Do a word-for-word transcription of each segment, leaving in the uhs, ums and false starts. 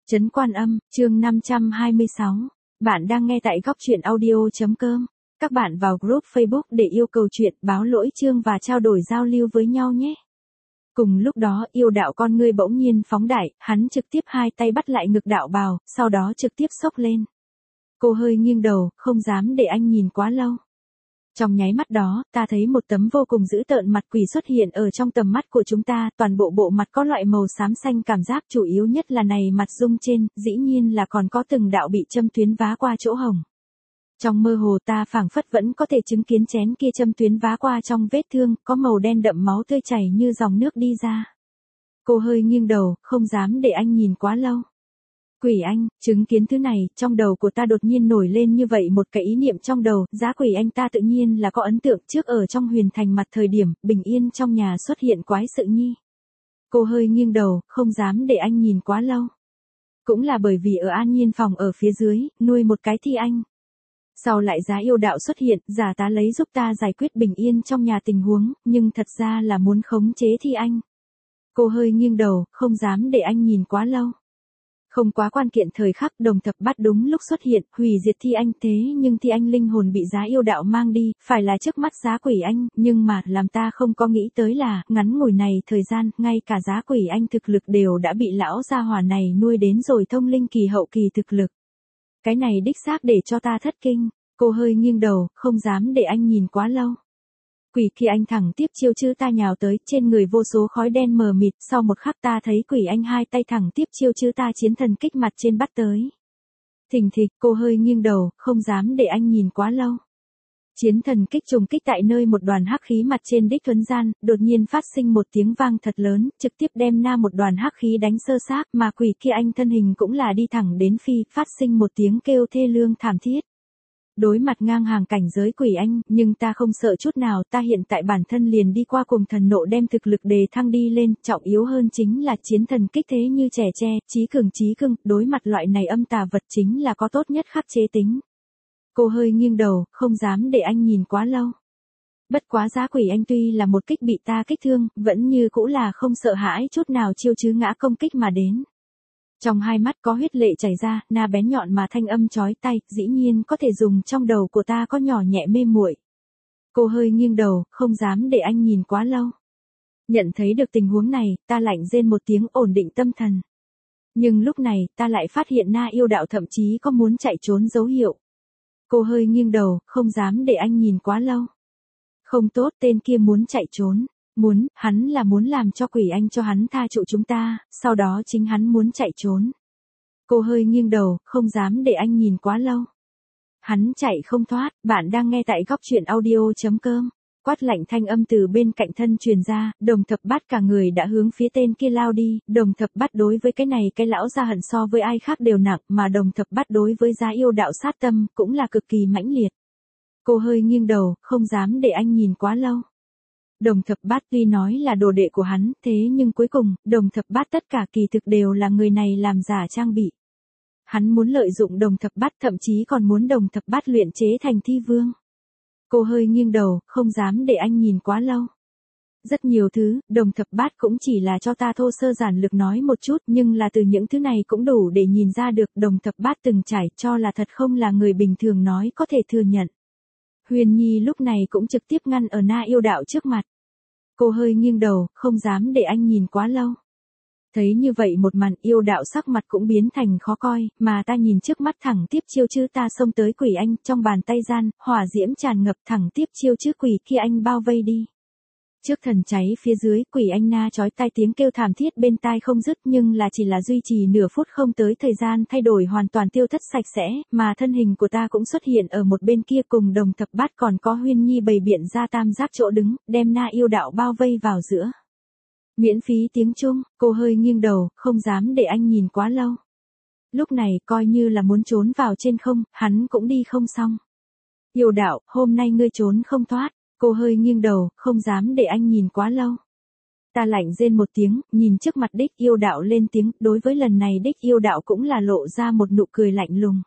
Trấn Quan Âm, chương năm trăm hai mươi sáu. Bạn đang nghe tại góc truyện audio.com. Các bạn vào group Facebook để yêu cầu chuyện, báo lỗi chương và trao đổi giao lưu với nhau nhé. Cùng lúc đó yêu đạo con ngươi bỗng nhiên phóng đại, hắn trực tiếp hai tay bắt lại ngực đạo bào, sau đó trực tiếp xốc lên. Cô hơi nghiêng đầu, không dám để anh nhìn quá lâu. Trong nháy mắt đó, ta thấy một tấm vô cùng dữ tợn mặt quỷ xuất hiện ở trong tầm mắt của chúng ta, toàn bộ bộ mặt có loại màu xám xanh cảm giác, chủ yếu nhất là này mặt dung trên, dĩ nhiên là còn có từng đạo bị châm tuyến vá qua chỗ hồng. Trong mơ hồ ta phảng phất vẫn có thể chứng kiến chén kia châm tuyến vá qua trong vết thương, có màu đen đậm máu tươi chảy như dòng nước đi ra. Cô hơi nghiêng đầu, không dám để anh nhìn quá lâu. Quỷ anh, chứng kiến thứ này, trong đầu của ta đột nhiên nổi lên như vậy một cái ý niệm trong đầu, giá quỷ anh ta tự nhiên là có ấn tượng trước ở trong huyền thành mặt thời điểm, bình yên trong nhà xuất hiện quái sự nhi. Cô hơi nghiêng đầu, không dám để anh nhìn quá lâu. Cũng là bởi vì ở An Nhiên phòng ở phía dưới, nuôi một cái thi anh. Sau lại giá yêu đạo xuất hiện, giả tá lấy giúp ta giải quyết bình yên trong nhà tình huống, nhưng thật ra là muốn khống chế thi anh. Cô hơi nghiêng đầu, không dám để anh nhìn quá lâu. Không quá quan kiện thời khắc, Đồng Thập Bát đúng lúc xuất hiện, hủy diệt thi anh, thế nhưng thi anh linh hồn bị giá yêu đạo mang đi, phải là trước mắt giá quỷ anh, nhưng mà làm ta không có nghĩ tới là, ngắn ngủi này thời gian, ngay cả giá quỷ anh thực lực đều đã bị lão gia hỏa này nuôi đến rồi thông linh kỳ hậu kỳ thực lực. Cái này đích xác để cho ta thất kinh. Cô hơi nghiêng đầu, không dám để anh nhìn quá lâu. Quỷ kia anh thẳng tiếp chiêu chữ ta nhào tới, trên người vô số khói đen mờ mịt, sau một khắc ta thấy quỷ anh hai tay thẳng tiếp chiêu chữ ta chiến thần kích mặt trên bắt tới. Thình thịch, cô hơi nghiêng đầu, không dám để anh nhìn quá lâu. Chiến thần kích trùng kích tại nơi một đoàn hắc khí mặt trên đích thuấn gian, đột nhiên phát sinh một tiếng vang thật lớn, trực tiếp đem na một đoàn hắc khí đánh sơ xác, mà quỷ kia anh thân hình cũng là đi thẳng đến phi, phát sinh một tiếng kêu thê lương thảm thiết. Đối mặt ngang hàng cảnh giới quỷ anh, nhưng ta không sợ chút nào, ta hiện tại bản thân liền đi qua cùng thần nộ đem thực lực đề thăng đi lên, trọng yếu hơn chính là chiến thần kích thế như trẻ tre, chí cường chí cưng, đối mặt loại này âm tà vật chính là có tốt nhất khắc chế tính. Cô hơi nghiêng đầu, không dám để anh nhìn quá lâu. Bất quá giá quỷ anh tuy là một kích bị ta kích thương, vẫn như cũ là không sợ hãi chút nào chiêu chứ ngã công kích mà đến. Trong hai mắt có huyết lệ chảy ra, na bén nhọn mà thanh âm chói tai, dĩ nhiên có thể dùng trong đầu của ta có nhỏ nhẹ mê muội. Cô hơi nghiêng đầu, không dám để anh nhìn quá lâu. Nhận thấy được tình huống này, ta lạnh rên một tiếng ổn định tâm thần. Nhưng lúc này, ta lại phát hiện na yêu đạo thậm chí có muốn chạy trốn dấu hiệu. Cô hơi nghiêng đầu, không dám để anh nhìn quá lâu. Không tốt, tên kia muốn chạy trốn. Muốn, hắn là muốn làm cho quỷ anh cho hắn tha trụ chúng ta, sau đó chính hắn muốn chạy trốn. Cô hơi nghiêng đầu, không dám để anh nhìn quá lâu. Hắn chạy không thoát, bạn đang nghe tại góc truyện audio.com. Quát lạnh thanh âm từ bên cạnh thân truyền ra, Đồng Thập Bát cả người đã hướng phía tên kia lao đi, Đồng Thập Bát đối với cái này cái lão gia hận so với ai khác đều nặng, mà Đồng Thập Bát đối với giá yêu đạo sát tâm, cũng là cực kỳ mãnh liệt. Cô hơi nghiêng đầu, không dám để anh nhìn quá lâu. Đồng Thập Bát tuy nói là đồ đệ của hắn, thế nhưng cuối cùng, Đồng Thập Bát tất cả kỳ thực đều là người này làm giả trang bị. Hắn muốn lợi dụng Đồng Thập Bát, thậm chí còn muốn Đồng Thập Bát luyện chế thành thi vương. Cô hơi nghiêng đầu, không dám để anh nhìn quá lâu. Rất nhiều thứ, Đồng Thập Bát cũng chỉ là cho ta thô sơ giản lược nói một chút, nhưng là từ những thứ này cũng đủ để nhìn ra được Đồng Thập Bát từng trải, cho là thật không là người bình thường nói có thể thừa nhận. Huyền Nhi lúc này cũng trực tiếp ngăn ở na yêu đạo trước mặt. Cô hơi nghiêng đầu, không dám để anh nhìn quá lâu. Thấy như vậy một màn, yêu đạo sắc mặt cũng biến thành khó coi, mà ta nhìn trước mắt thẳng tiếp chiêu chữ ta xông tới quỷ anh, trong bàn tay gian, hỏa diễm tràn ngập thẳng tiếp chiêu chữ quỷ kia anh bao vây đi. Trước thần cháy phía dưới, quỷ anh na chói tai tiếng kêu thảm thiết bên tai không dứt, nhưng là chỉ là duy trì nửa phút không tới thời gian thay đổi hoàn toàn tiêu thất sạch sẽ, mà thân hình của ta cũng xuất hiện ở một bên kia cùng Đồng Thập Bát còn có Huyên Nhi bày biện ra tam giác chỗ đứng, đem na yêu đạo bao vây vào giữa. Miễn phí tiếng Trung, cô hơi nghiêng đầu, không dám để anh nhìn quá lâu. Lúc này coi như là muốn trốn vào trên không, hắn cũng đi không xong. Yêu đạo, hôm nay ngươi trốn không thoát. Cô hơi nghiêng đầu, không dám để anh nhìn quá lâu. Ta lạnh rên một tiếng, nhìn trước mặt đích yêu đạo lên tiếng, đối với lần này đích yêu đạo cũng là lộ ra một nụ cười lạnh lùng.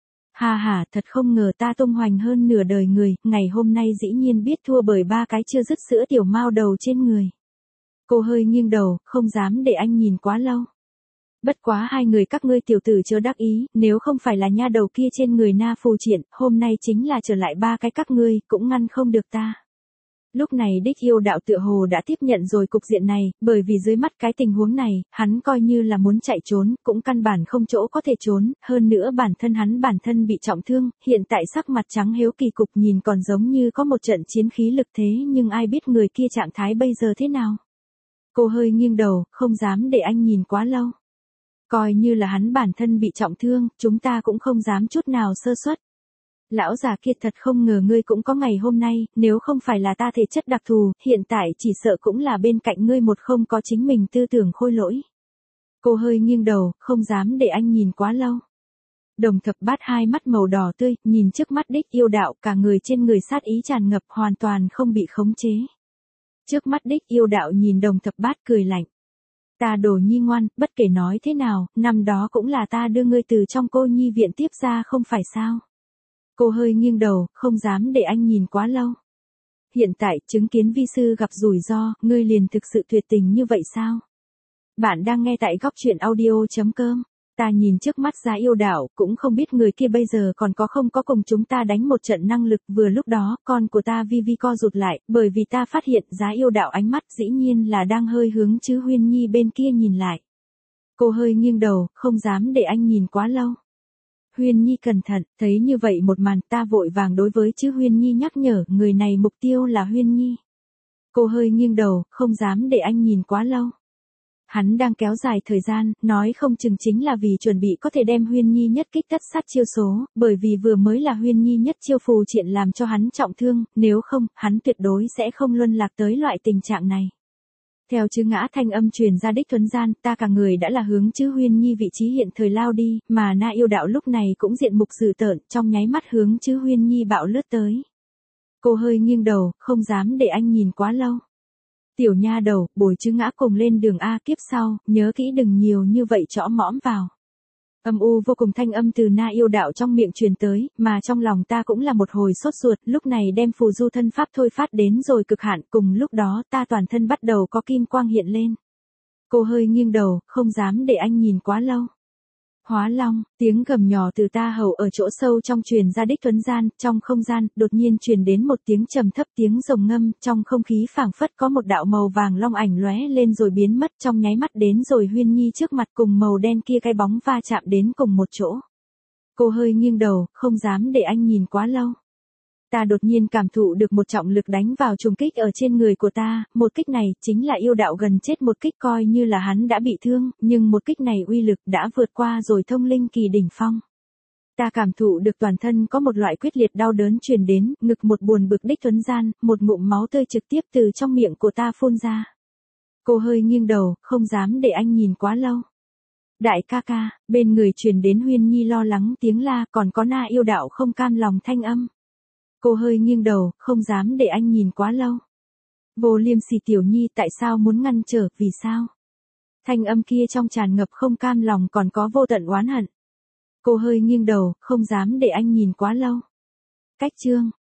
Ha ha, thật không ngờ ta tung hoành hơn nửa đời người, ngày hôm nay dĩ nhiên biết thua bởi ba cái chưa dứt sữa tiểu mao đầu trên người. Cô hơi nghiêng đầu, không dám để anh nhìn quá lâu. Bất quá hai người các ngươi tiểu tử chớ đắc ý, nếu không phải là nha đầu kia trên người na phù triện, hôm nay chính là trở lại ba cái các ngươi, cũng ngăn không được ta. Lúc này đích yêu đạo tựa hồ đã tiếp nhận rồi cục diện này, bởi vì dưới mắt cái tình huống này, hắn coi như là muốn chạy trốn, cũng căn bản không chỗ có thể trốn, hơn nữa bản thân hắn bản thân bị trọng thương, hiện tại sắc mặt trắng hiếu kỳ cục nhìn còn giống như có một trận chiến khí lực thế nhưng ai biết người kia trạng thái bây giờ thế nào. Cô hơi nghiêng đầu, không dám để anh nhìn quá lâu. Coi như là hắn bản thân bị trọng thương, chúng ta cũng không dám chút nào sơ suất. Lão già kia thật không ngờ ngươi cũng có ngày hôm nay, nếu không phải là ta thể chất đặc thù, hiện tại chỉ sợ cũng là bên cạnh ngươi một không có chính mình tư tưởng khôi lỗi. Cô hơi nghiêng đầu, không dám để anh nhìn quá lâu. Đồng thập bát hai mắt màu đỏ tươi, nhìn trước mắt đích yêu đạo, cả người trên người sát ý tràn ngập hoàn toàn không bị khống chế. Trước mắt đích yêu đạo nhìn đồng thập bát cười lạnh. Ta đồ nhi ngoan, bất kể nói thế nào, năm đó cũng là ta đưa ngươi từ trong cô nhi viện tiếp ra không phải sao. Cô hơi nghiêng đầu, không dám để anh nhìn quá lâu. Hiện tại, chứng kiến vi sư gặp rủi ro, ngươi liền thực sự tuyệt tình như vậy sao? Bạn đang nghe tại góc truyện audio chấm com. Ta nhìn trước mắt giá yêu đạo, cũng không biết người kia bây giờ còn có không có cùng chúng ta đánh một trận năng lực. Vừa lúc đó, con của ta vi vi co rụt lại, bởi vì ta phát hiện giá yêu đạo ánh mắt dĩ nhiên là đang hơi hướng chứ Huyên Nhi bên kia nhìn lại. Cô hơi nghiêng đầu, không dám để anh nhìn quá lâu. Huyên Nhi cẩn thận, thấy như vậy một màn ta vội vàng đối với chứ Huyên Nhi nhắc nhở, người này mục tiêu là Huyên Nhi. Cô hơi nghiêng đầu, không dám để anh nhìn quá lâu. Hắn đang kéo dài thời gian, nói không chừng chính là vì chuẩn bị có thể đem Huyên Nhi nhất kích tất sát chiêu số, bởi vì vừa mới là Huyên Nhi nhất chiêu phù triện làm cho hắn trọng thương, nếu không, hắn tuyệt đối sẽ không luân lạc tới loại tình trạng này. Theo chữ ngã thanh âm truyền ra đích thuấn gian, ta cả người đã là hướng chứ Huyên Nhi vị trí hiện thời lao đi, mà na yêu đạo lúc này cũng diện mục dữ tợn, trong nháy mắt hướng chứ Huyên Nhi bạo lướt tới. Cô hơi nghiêng đầu, không dám để anh nhìn quá lâu. Tiểu nha đầu, bồi chứ ngã cùng lên đường A kiếp sau, nhớ kỹ đừng nhiều như vậy chõ mõm vào. Âm u vô cùng thanh âm từ na yêu đạo trong miệng truyền tới, mà trong lòng ta cũng là một hồi sốt ruột, lúc này đem phù du thân pháp thôi phát đến rồi cực hạn, cùng lúc đó ta toàn thân bắt đầu có kim quang hiện lên. Cô hơi nghiêng đầu, không dám để anh nhìn quá lâu. Hóa long, tiếng gầm nhỏ từ ta hầu ở chỗ sâu trong truyền ra đích thuấn gian, trong không gian, đột nhiên truyền đến một tiếng trầm thấp tiếng rồng ngâm, trong không khí phảng phất có một đạo màu vàng long ảnh lóe lên rồi biến mất trong nháy mắt đến rồi Huyên Nhi trước mặt cùng màu đen kia cái bóng va chạm đến cùng một chỗ. Cô hơi nghiêng đầu, không dám để anh nhìn quá lâu. Ta đột nhiên cảm thụ được một trọng lực đánh vào trùng kích ở trên người của ta, một kích này chính là yêu đạo gần chết một kích coi như là hắn đã bị thương, nhưng một kích này uy lực đã vượt qua rồi thông linh kỳ đỉnh phong. Ta cảm thụ được toàn thân có một loại quyết liệt đau đớn truyền đến, ngực một buồn bực đích thuấn gian, một ngụm máu tươi trực tiếp từ trong miệng của ta phun ra. Cô hơi nghiêng đầu, không dám để anh nhìn quá lâu. Đại ca ca, bên người truyền đến Huyên Nhi lo lắng tiếng la, còn có na yêu đạo không cam lòng thanh âm. Cô hơi nghiêng đầu, không dám để anh nhìn quá lâu. Vô Liêm Sỉ tiểu nhi tại sao muốn ngăn trở, vì sao? Thanh âm kia trong tràn ngập không cam lòng còn có vô tận oán hận. Cô hơi nghiêng đầu, không dám để anh nhìn quá lâu. Cách chương,